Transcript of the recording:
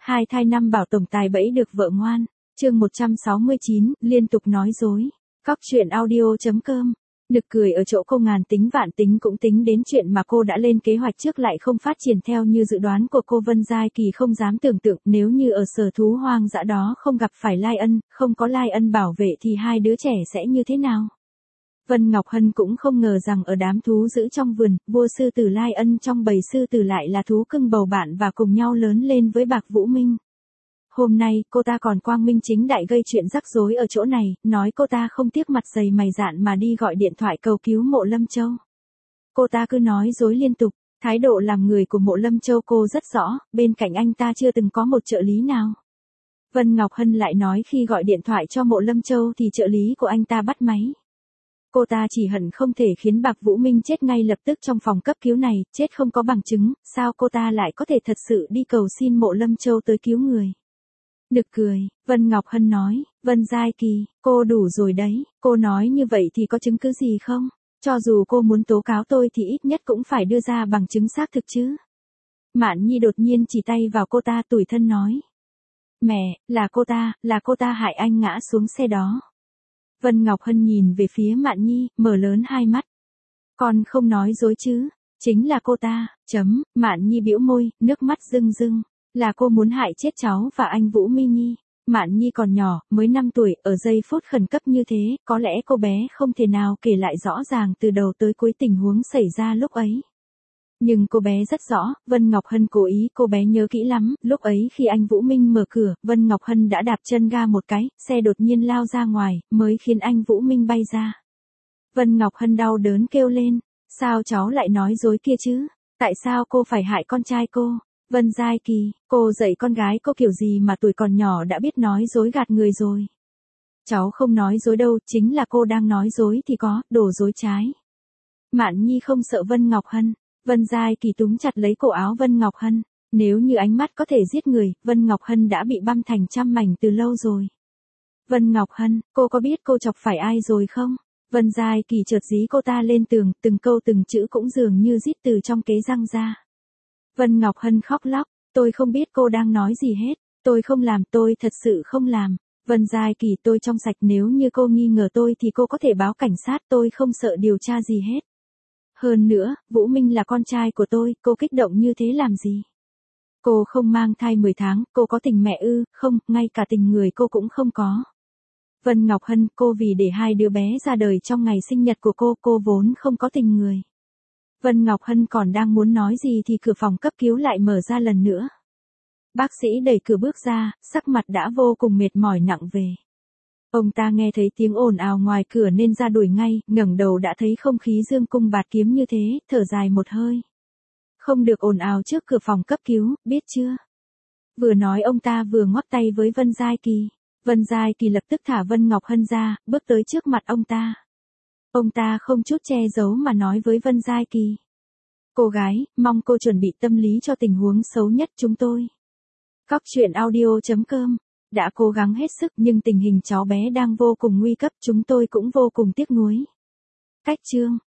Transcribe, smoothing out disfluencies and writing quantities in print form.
Hai thai năm bảo tổng tài bẫy được vợ ngoan. Chương 169, liên tục nói dối. Cóc truyện audio.com. Nực cười ở chỗ cô ngàn tính vạn tính cũng tính đến chuyện mà cô đã lên kế hoạch trước lại không phát triển theo như dự đoán của cô. Vân Giai Kỳ không dám tưởng tượng nếu như ở sở thú hoang dã đó không gặp phải Lai Ân, không có Lai Ân bảo vệ thì hai đứa trẻ sẽ như thế nào. Vân Ngọc Hân cũng không ngờ rằng ở đám thú giữ trong vườn, vua sư tử Lai Ân trong bầy sư tử lại là thú cưng bầu bạn và cùng nhau lớn lên với Bạc Vũ Minh. Hôm nay, cô ta còn quang minh chính đại gây chuyện rắc rối ở chỗ này, nói cô ta không tiếc mặt dày mày dạn mà đi gọi điện thoại cầu cứu Mộ Lâm Châu. Cô ta cứ nói dối liên tục, thái độ làm người của Mộ Lâm Châu cô rất rõ, bên cạnh anh ta chưa từng có một trợ lý nào. Vân Ngọc Hân lại nói khi gọi điện thoại cho Mộ Lâm Châu thì trợ lý của anh ta bắt máy. Cô ta chỉ hận không thể khiến Bạc Vũ Minh chết ngay lập tức trong phòng cấp cứu này, chết không có bằng chứng, sao cô ta lại có thể thật sự đi cầu xin Mộ Lâm Châu tới cứu người. Nực cười, Vân Ngọc Hân nói, Vân Giai Kỳ, cô đủ rồi đấy, cô nói như vậy thì có chứng cứ gì không? Cho dù cô muốn tố cáo tôi thì ít nhất cũng phải đưa ra bằng chứng xác thực chứ. Mạn Nhi đột nhiên chỉ tay vào cô ta tủi thân nói. Mẹ, là cô ta hại anh ngã xuống xe đó. Vân Ngọc Hân nhìn về phía Mạn Nhi, mở lớn hai mắt. Con không nói dối chứ, chính là cô ta, Mạn Nhi bĩu môi, nước mắt rưng rưng. Là cô muốn hại chết cháu và anh Vũ Minh Nhi. Mạn Nhi còn nhỏ, mới 5 tuổi, ở giây phút khẩn cấp như thế, có lẽ cô bé không thể nào kể lại rõ ràng từ đầu tới cuối tình huống xảy ra lúc ấy. Nhưng cô bé rất rõ, Vân Ngọc Hân cố ý, cô bé nhớ kỹ lắm, lúc ấy khi anh Vũ Minh mở cửa, Vân Ngọc Hân đã đạp chân ga một cái, xe đột nhiên lao ra ngoài, mới khiến anh Vũ Minh bay ra. Vân Ngọc Hân đau đớn kêu lên, sao cháu lại nói dối kia chứ? Tại sao cô phải hại con trai cô? Vân Giai Kỳ, cô dạy con gái cô kiểu gì mà tuổi còn nhỏ đã biết nói dối gạt người rồi. Cháu không nói dối đâu, chính là cô đang nói dối thì có, đổ dối trái. Mạn Nhi không sợ Vân Ngọc Hân. Vân Giai Kỳ túm chặt lấy cổ áo Vân Ngọc Hân. Nếu như ánh mắt có thể giết người, Vân Ngọc Hân đã bị băm thành trăm mảnh từ lâu rồi. Vân Ngọc Hân, cô có biết cô chọc phải ai rồi không? Vân Giai Kỳ chợt dí cô ta lên tường, từng câu từng chữ cũng dường như rít từ trong kế răng ra. Vân Ngọc Hân khóc lóc, tôi không biết cô đang nói gì hết, tôi không làm, tôi thật sự không làm. Vân Giai Kỳ, tôi trong sạch, nếu như cô nghi ngờ tôi thì cô có thể báo cảnh sát, tôi không sợ điều tra gì hết. Hơn nữa, Vũ Minh là con trai của tôi, cô kích động như thế làm gì? Cô không mang thai 10 tháng, cô có tình mẹ ư? Không, ngay cả tình người cô cũng không có. Vân Ngọc Hân, cô vì để hai đứa bé ra đời trong ngày sinh nhật của cô vốn không có tình người. Vân Ngọc Hân còn đang muốn nói gì thì cửa phòng cấp cứu lại mở ra lần nữa. Bác sĩ đẩy cửa bước ra, sắc mặt đã vô cùng mệt mỏi nặng về. Ông ta nghe thấy tiếng ồn ào ngoài cửa nên ra đuổi ngay, ngẩng đầu đã thấy không khí dương cung bạt kiếm như thế, thở dài một hơi. Không được ồn ào trước cửa phòng cấp cứu, biết chưa? Vừa nói ông ta vừa ngoắc tay với Vân Giai Kỳ. Vân Giai Kỳ lập tức thả Vân Ngọc Hân ra, bước tới trước mặt ông ta. Ông ta không chút che giấu mà nói với Vân Giai Kỳ. Cô gái, mong cô chuẩn bị tâm lý cho tình huống xấu nhất chúng tôi. Cóc truyện audio.com. Đã cố gắng hết sức nhưng tình hình cháu bé đang vô cùng nguy cấp, chúng tôi cũng vô cùng tiếc nuối. Cách chương.